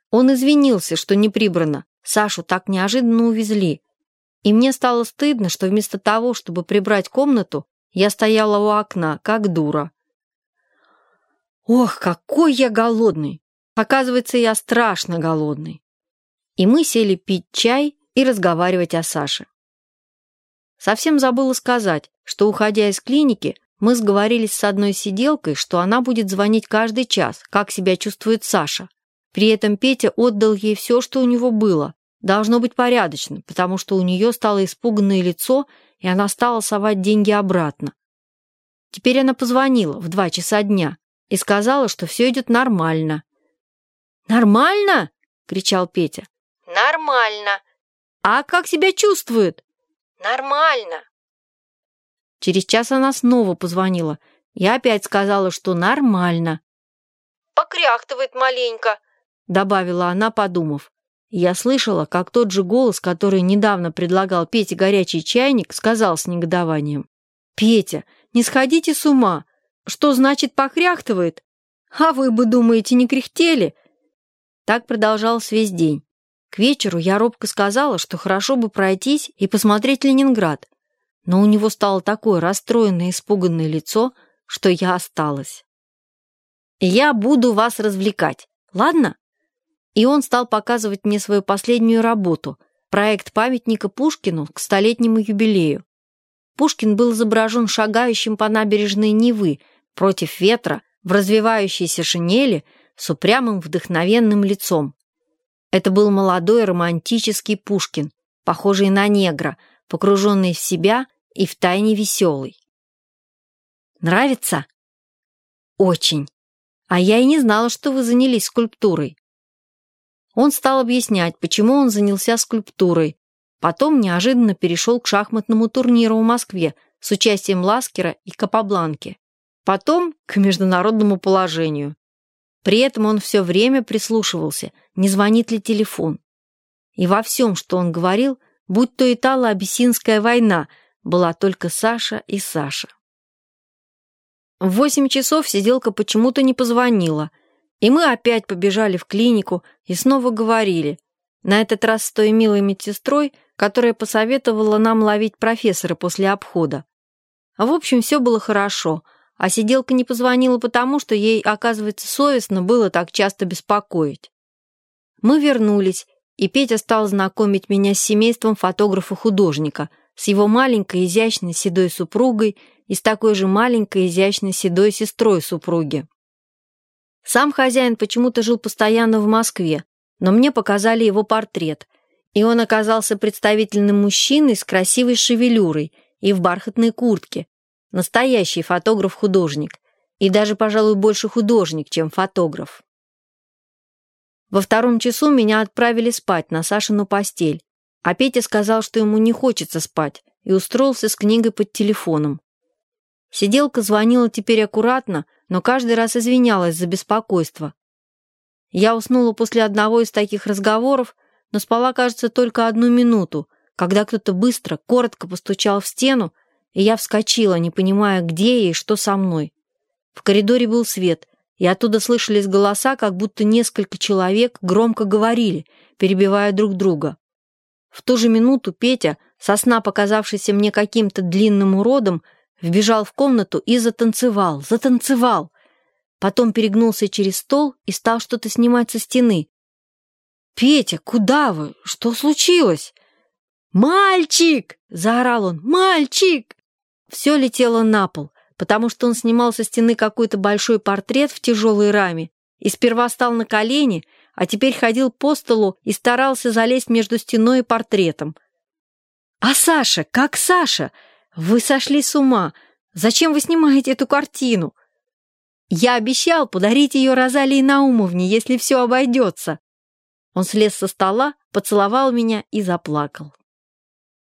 Он извинился, что не прибрано. Сашу так неожиданно увезли. И мне стало стыдно, что вместо того, чтобы прибрать комнату, я стояла у окна, как дура. Ох, какой я голодный! Оказывается, я страшно голодный. И мы сели пить чай и разговаривать о Саше. Совсем забыла сказать, что, уходя из клиники, мы сговорились с одной сиделкой, что она будет звонить каждый час, как себя чувствует Саша. При этом Петя отдал ей все, что у него было. Должно быть порядочно, потому что у нее стало испуганное лицо, и она стала совать деньги обратно. Теперь она позвонила в 2 часа дня и сказала, что все идет нормально. «Нормально?» — кричал Петя. Нормально. «А как себя чувствует?» Нормально. Через час она снова позвонила. Я опять сказала, что нормально. Покряхтывает маленько, Добавила она, подумав. И я слышала, как тот же голос, который недавно предлагал Пете горячий чайник, сказал с негодованием: «Петя, не сходите с ума! Что значит покряхтывает? А вы бы, думаете, не кряхтели?» Так продолжалось весь день. К вечеру я робко сказала, что хорошо бы пройтись и посмотреть Ленинград, но у него стало такое расстроенное и испуганное лицо, что я осталась. «Я буду вас развлекать, ладно?» И он стал показывать мне свою последнюю работу — проект памятника Пушкину к 100-летнему юбилею. Пушкин был изображен шагающим по набережной Невы против ветра в развивающейся шинели с упрямым вдохновенным лицом. Это был молодой романтический Пушкин, похожий на негра, погруженный в себя и втайне веселый. «Нравится?» «Очень. А я и не знала, что вы занялись скульптурой». Он стал объяснять, почему он занялся скульптурой. Потом неожиданно перешел к шахматному турниру в Москве с участием Ласкера и Капабланки. Потом к международному положению. При этом он все время прислушивался, не звонит ли телефон. И во всем, что он говорил, будь то Итало-Абиссинская война, была только Саша и Саша. В 8 часов сиделка почему-то не позвонила, и мы опять побежали в клинику и снова говорили, на этот раз с той милой медсестрой, которая посоветовала нам ловить профессора после обхода. В общем, все было хорошо, а сиделка не позвонила потому, что ей, оказывается, совестно было так часто беспокоить. Мы вернулись, и Петя стал знакомить меня с семейством фотографа-художника, с его маленькой изящной седой супругой и с такой же маленькой изящной седой сестрой супруги. Сам хозяин почему-то жил постоянно в Москве, но мне показали его портрет, и он оказался представительным мужчиной с красивой шевелюрой и в бархатной куртке, настоящий фотограф-художник, и даже, пожалуй, больше художник, чем фотограф. Во 2 часу меня отправили спать на Сашину постель, а Петя сказал, что ему не хочется спать, и устроился с книгой под телефоном. Сиделка звонила теперь аккуратно, но каждый раз извинялась за беспокойство. Я уснула после одного из таких разговоров, но спала, кажется, только 1 минуту, когда кто-то быстро, коротко постучал в стену, и я вскочила, не понимая, где я и что со мной. В коридоре был свет, и оттуда слышались голоса, как будто несколько человек громко говорили, перебивая друг друга. В ту же минуту Петя, со сна показавшийся мне каким-то длинным уродом, вбежал в комнату и затанцевал. Потом перегнулся через стол и стал что-то снимать со стены. «Петя, куда вы? Что случилось?» «Мальчик!» — заорал он. «Мальчик!» Все летело на пол, потому что он снимал со стены какой-то большой портрет в тяжелой раме и сперва стал на колени, а теперь ходил по столу и старался залезть между стеной и портретом. «А Саша? Как Саша? Вы сошли с ума! Зачем вы снимаете эту картину?» «Я обещал подарить ее Розалии Наумовне, если все обойдется». Он слез со стола, поцеловал меня и заплакал.